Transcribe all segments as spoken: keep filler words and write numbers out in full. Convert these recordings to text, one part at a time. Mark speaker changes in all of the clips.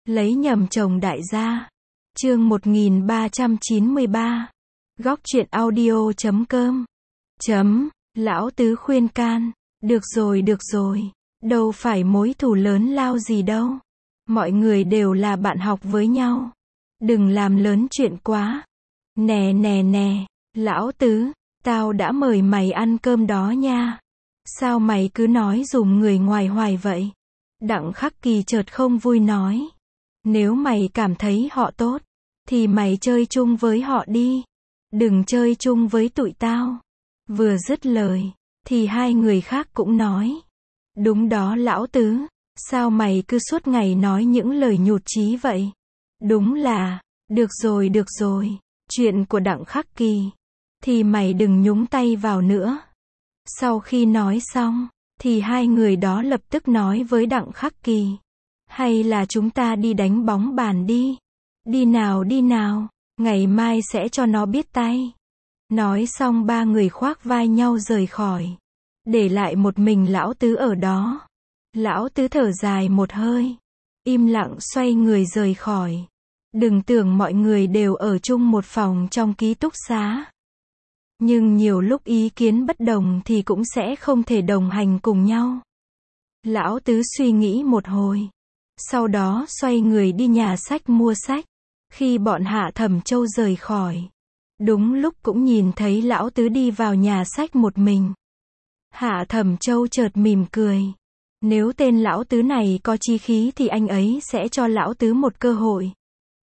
Speaker 1: Lấy nhầm chồng đại gia. Chương một nghìn ba trăm chín mươi ba. Góc truyện audio chấm com. Chấm. Lão Tứ khuyên can. Được rồi được rồi. Đâu phải mối thù lớn lao gì đâu. Mọi người đều là bạn học với nhau. Đừng làm lớn chuyện quá. Nè nè nè. Lão Tứ, tao đã mời mày ăn cơm đó nha. Sao mày cứ nói dùm người ngoài hoài vậy? Đặng Khắc Kỳ chợt không vui nói. Nếu mày cảm thấy họ tốt, thì mày chơi chung với họ đi. Đừng chơi chung với tụi tao. Vừa dứt lời, thì hai người khác cũng nói. Đúng đó Lão Tứ, sao mày cứ suốt ngày nói những lời nhụt chí vậy? Đúng là, được rồi được rồi, chuyện của Đặng Khắc Kỳ, thì mày đừng nhúng tay vào nữa. Sau khi nói xong, thì hai người đó lập tức nói với Đặng Khắc Kỳ. Hay là chúng ta đi đánh bóng bàn đi. Đi nào đi nào, ngày mai sẽ cho nó biết tay. Nói xong ba người khoác vai nhau rời khỏi. Để lại một mình Lão Tứ ở đó. Lão Tứ thở dài một hơi. Im lặng xoay người rời khỏi. Đừng tưởng mọi người đều ở chung một phòng trong ký túc xá. Nhưng nhiều lúc ý kiến bất đồng thì cũng sẽ không thể đồng hành cùng nhau. Lão Tứ suy nghĩ một hồi. Sau đó xoay người đi nhà sách mua sách. Khi bọn Hạ Thẩm Châu rời khỏi, đúng lúc cũng nhìn thấy Lão Tứ đi vào nhà sách một mình. Hạ Thẩm Châu chợt mỉm cười. Nếu tên Lão Tứ này có chí khí thì anh ấy sẽ cho Lão Tứ một cơ hội.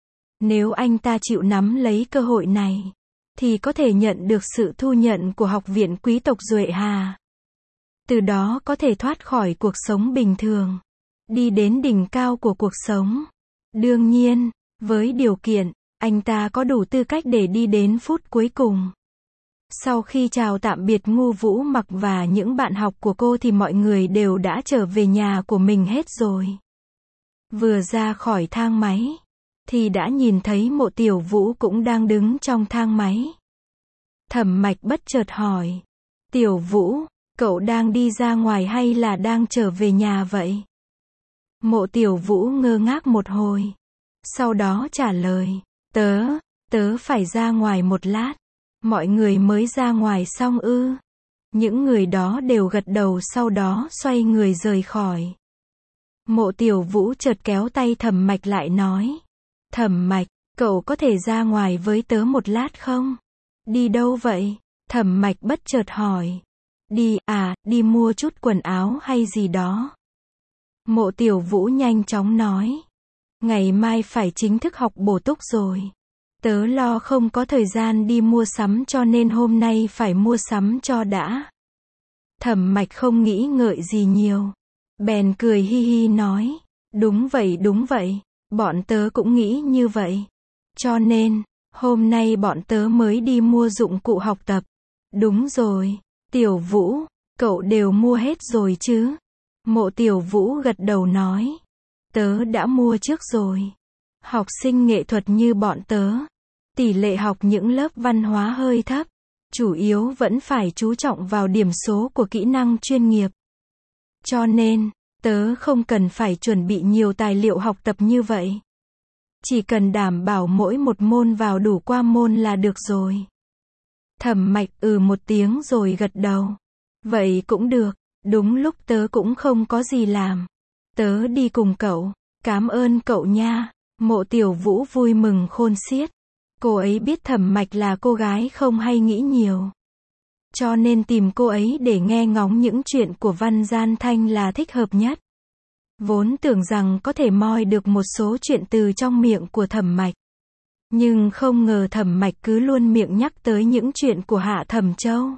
Speaker 1: Nếu anh ta chịu nắm lấy cơ hội này, thì có thể nhận được sự thu nhận của Học viện Quý tộc Duệ Hà. Từ đó có thể thoát khỏi cuộc sống bình thường, đi đến đỉnh cao của cuộc sống. Đương nhiên, với điều kiện, anh ta có đủ tư cách để đi đến phút cuối cùng. Sau khi chào tạm biệt Ngô Vũ Mặc và những bạn học của cô thì mọi người đều đã trở về nhà của mình hết rồi. Vừa ra khỏi thang máy, thì đã nhìn thấy Mộ Tiểu Vũ cũng đang đứng trong thang máy. Thẩm Mạch bất chợt hỏi. Tiểu Vũ, cậu đang đi ra ngoài hay là đang trở về nhà vậy? Mộ Tiểu Vũ ngơ ngác một hồi. Sau đó trả lời. Tớ, tớ phải ra ngoài một lát. Mọi người mới ra ngoài xong ư? Những người đó đều gật đầu sau đó xoay người rời khỏi. Mộ Tiểu Vũ chợt kéo tay Thẩm Mạch lại nói. Thẩm Mạch, cậu có thể ra ngoài với tớ một lát không? Đi đâu vậy? Thẩm Mạch bất chợt hỏi. Đi, à, đi mua chút quần áo hay gì đó. Mộ Tiểu Vũ nhanh chóng nói. Ngày mai phải chính thức học bổ túc rồi. Tớ lo không có thời gian đi mua sắm cho nên hôm nay phải mua sắm cho đã. Thẩm Mạch không nghĩ ngợi gì nhiều. Bèn cười hi hi nói. Đúng vậy đúng vậy, bọn tớ cũng nghĩ như vậy. Cho nên, hôm nay bọn tớ mới đi mua dụng cụ học tập. Đúng rồi, Tiểu Vũ, cậu đều mua hết rồi chứ? Mộ Tiểu Vũ gật đầu nói. Tớ đã mua trước rồi. Học sinh nghệ thuật như bọn tớ, tỷ lệ học những lớp văn hóa hơi thấp. Chủ yếu vẫn phải chú trọng vào điểm số của kỹ năng chuyên nghiệp. Cho nên, tớ không cần phải chuẩn bị nhiều tài liệu học tập như vậy. Chỉ cần đảm bảo mỗi một môn vào đủ qua môn là được rồi. Thẩm Mạch ừ một tiếng rồi gật đầu. Vậy cũng được, đúng lúc tớ cũng không có gì làm. Tớ đi cùng cậu, cảm ơn cậu nha. Mộ Tiểu Vũ vui mừng khôn xiết. Cô ấy biết Thẩm Mạch là cô gái không hay nghĩ nhiều. Cho nên tìm cô ấy để nghe ngóng những chuyện của Văn Gian Thanh là thích hợp nhất. Vốn tưởng rằng có thể moi được một số chuyện từ trong miệng của Thẩm Mạch. Nhưng không ngờ Thẩm Mạch cứ luôn miệng nhắc tới những chuyện của Hạ Thẩm Châu.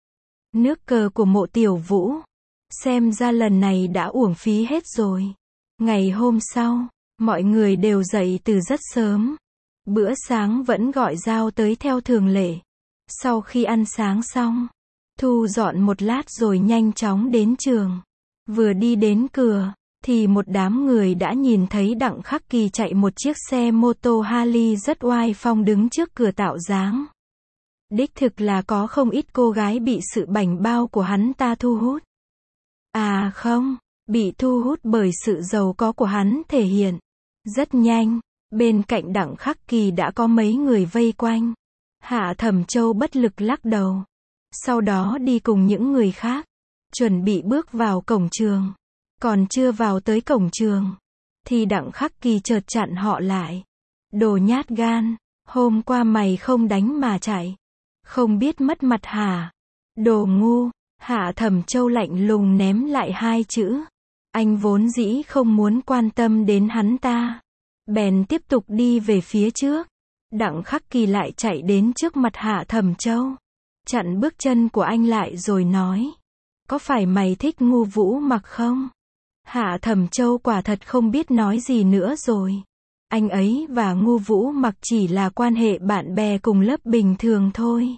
Speaker 1: Nước cờ của Mộ Tiểu Vũ. Xem ra lần này đã uổng phí hết rồi. Ngày hôm sau, mọi người đều dậy từ rất sớm. Bữa sáng vẫn gọi Giao tới theo thường lệ. Sau khi ăn sáng xong, thu dọn một lát rồi nhanh chóng đến trường. Vừa đi đến cửa, thì một đám người đã nhìn thấy Đặng Khắc Kỳ chạy một chiếc xe mô tô Harley rất oai phong đứng trước cửa tạo dáng. Đích thực là có không ít cô gái bị sự bảnh bao của hắn ta thu hút. À không, bị thu hút bởi sự giàu có của hắn thể hiện. Rất nhanh, bên cạnh Đặng Khắc Kỳ đã có mấy người vây quanh. Hạ Thẩm Châu bất lực lắc đầu. Sau đó đi cùng những người khác, chuẩn bị bước vào cổng trường. Còn chưa vào tới cổng trường, thì Đặng Khắc Kỳ chợt chặn họ lại. Đồ nhát gan, hôm qua mày không đánh mà chạy. Không biết mất mặt hả? Đồ ngu, Hạ Thẩm Châu lạnh lùng ném lại hai chữ. Anh vốn dĩ không muốn quan tâm đến hắn ta. Bèn tiếp tục đi về phía trước. Đặng Khắc Kỳ lại chạy đến trước mặt Hạ Thẩm Châu. Chặn bước chân của anh lại rồi nói. Có phải mày thích Ngu Vũ Mặc không? Hạ Thẩm Châu quả thật không biết nói gì nữa rồi. Anh ấy và Ngu Vũ Mặc chỉ là quan hệ bạn bè cùng lớp bình thường thôi.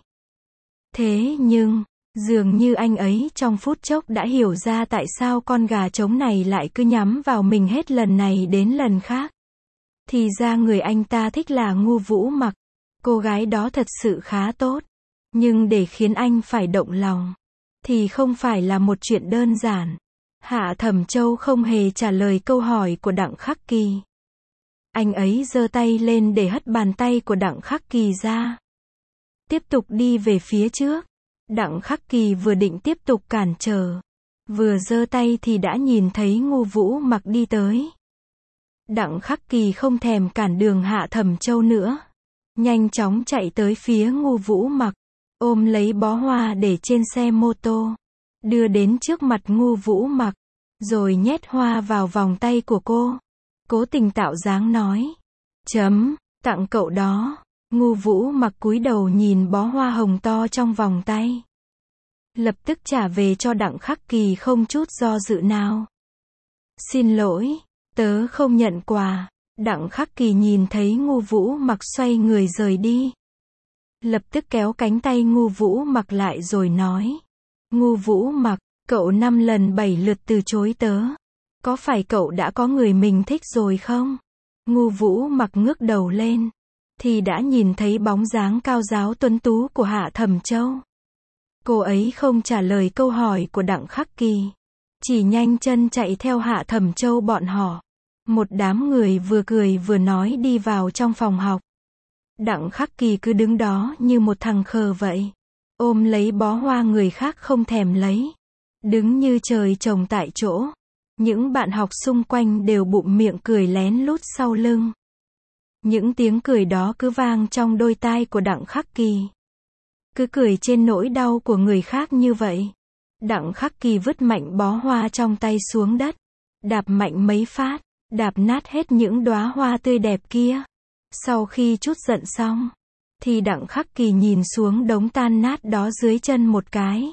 Speaker 1: Thế nhưng, dường như anh ấy trong phút chốc đã hiểu ra tại sao con gà trống này lại cứ nhắm vào mình hết lần này đến lần khác. Thì ra người anh ta thích là Ngu Vũ Mặc. Cô gái đó thật sự khá tốt. Nhưng để khiến anh phải động lòng, thì không phải là một chuyện đơn giản. Hạ Thẩm Châu không hề trả lời câu hỏi của Đặng Khắc Kỳ. Anh ấy giơ tay lên để hất bàn tay của Đặng Khắc Kỳ ra. Tiếp tục đi về phía trước. Đặng Khắc Kỳ vừa định tiếp tục cản trở, vừa giơ tay thì đã nhìn thấy Ngu Vũ Mặc đi tới. Đặng Khắc Kỳ không thèm cản đường Hạ Thẩm Châu nữa. Nhanh chóng chạy tới phía Ngu Vũ Mặc, ôm lấy bó hoa để trên xe mô tô, đưa đến trước mặt Ngu Vũ Mặc, rồi nhét hoa vào vòng tay của cô. Cố tình tạo dáng nói. Chấm, tặng cậu đó. Ngu Vũ Mặc cúi đầu nhìn bó hoa hồng to trong vòng tay. Lập tức trả về cho Đặng Khắc Kỳ không chút do dự nào. Xin lỗi, tớ không nhận quà. Đặng Khắc Kỳ nhìn thấy Ngu Vũ Mặc xoay người rời đi. Lập tức kéo cánh tay Ngu Vũ Mặc lại rồi nói. Ngu Vũ Mặc, cậu năm lần bảy lượt từ chối tớ. Có phải cậu đã có người mình thích rồi không? Ngu Vũ Mặc ngước đầu lên, thì đã nhìn thấy bóng dáng cao ráo tuấn tú của Hạ Thẩm Châu. Cô ấy không trả lời câu hỏi của Đặng Khắc Kỳ, chỉ nhanh chân chạy theo Hạ Thẩm Châu bọn họ. Một đám người vừa cười vừa nói đi vào trong phòng học. Đặng Khắc Kỳ cứ đứng đó như một thằng khờ vậy, ôm lấy bó hoa người khác không thèm lấy, đứng như trời trồng tại chỗ. Những bạn học xung quanh đều bụm miệng cười lén lút sau lưng. Những tiếng cười đó cứ vang trong đôi tai của Đặng Khắc Kỳ. Cứ cười trên nỗi đau của người khác như vậy. Đặng Khắc Kỳ vứt mạnh bó hoa trong tay xuống đất, đạp mạnh mấy phát, đạp nát hết những đóa hoa tươi đẹp kia. Sau khi trút giận xong, thì Đặng Khắc Kỳ nhìn xuống đống tan nát đó dưới chân một cái,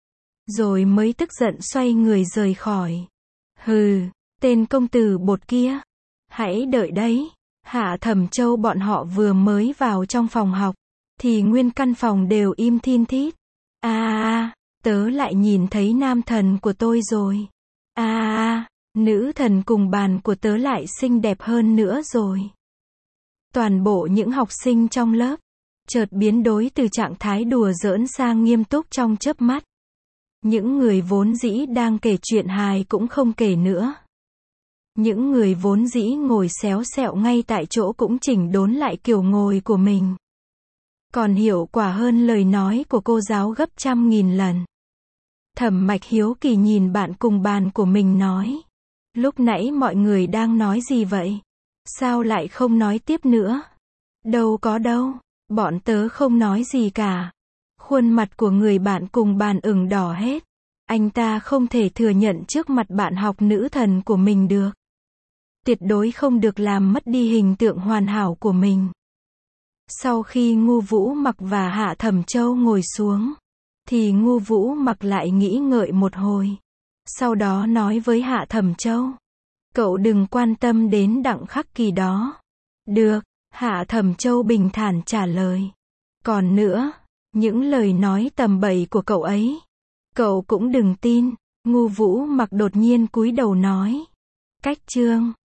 Speaker 1: rồi mới tức giận xoay người rời khỏi. Hừ, tên công tử bột kia, hãy đợi đấy. Hạ Thẩm Châu bọn họ vừa mới vào trong phòng học, thì nguyên căn phòng đều im thin thít. A a, tớ lại nhìn thấy nam thần của tôi rồi. A a, nữ thần cùng bàn của tớ lại xinh đẹp hơn nữa rồi. Toàn bộ những học sinh trong lớp chợt biến đổi từ trạng thái đùa giỡn sang nghiêm túc trong chớp mắt. Những người vốn dĩ đang kể chuyện hài cũng không kể nữa. Những người vốn dĩ ngồi xéo xẹo ngay tại chỗ cũng chỉnh đốn lại kiểu ngồi của mình. Còn hiệu quả hơn lời nói của cô giáo gấp trăm nghìn lần. Thẩm Mạch hiếu kỳ nhìn bạn cùng bàn của mình nói. Lúc nãy mọi người đang nói gì vậy? Sao lại không nói tiếp nữa? Đâu có đâu, bọn tớ không nói gì cả. Khuôn mặt của người bạn cùng bàn ửng đỏ hết. Anh ta không thể thừa nhận trước mặt bạn học nữ thần của mình được. Tuyệt đối không được làm mất đi hình tượng hoàn hảo của mình. Sau khi Ngu Vũ Mặc và Hạ Thẩm Châu ngồi xuống, thì Ngu Vũ Mặc lại nghĩ ngợi một hồi. Sau đó nói với Hạ Thẩm Châu. Cậu đừng quan tâm đến Đặng Khắc Kỳ đó. Được, Hạ Thẩm Châu bình thản trả lời. Còn nữa, những lời nói tầm bậy của cậu ấy, cậu cũng đừng tin. Ngu Vũ Mặc đột nhiên cúi đầu nói. Cách chương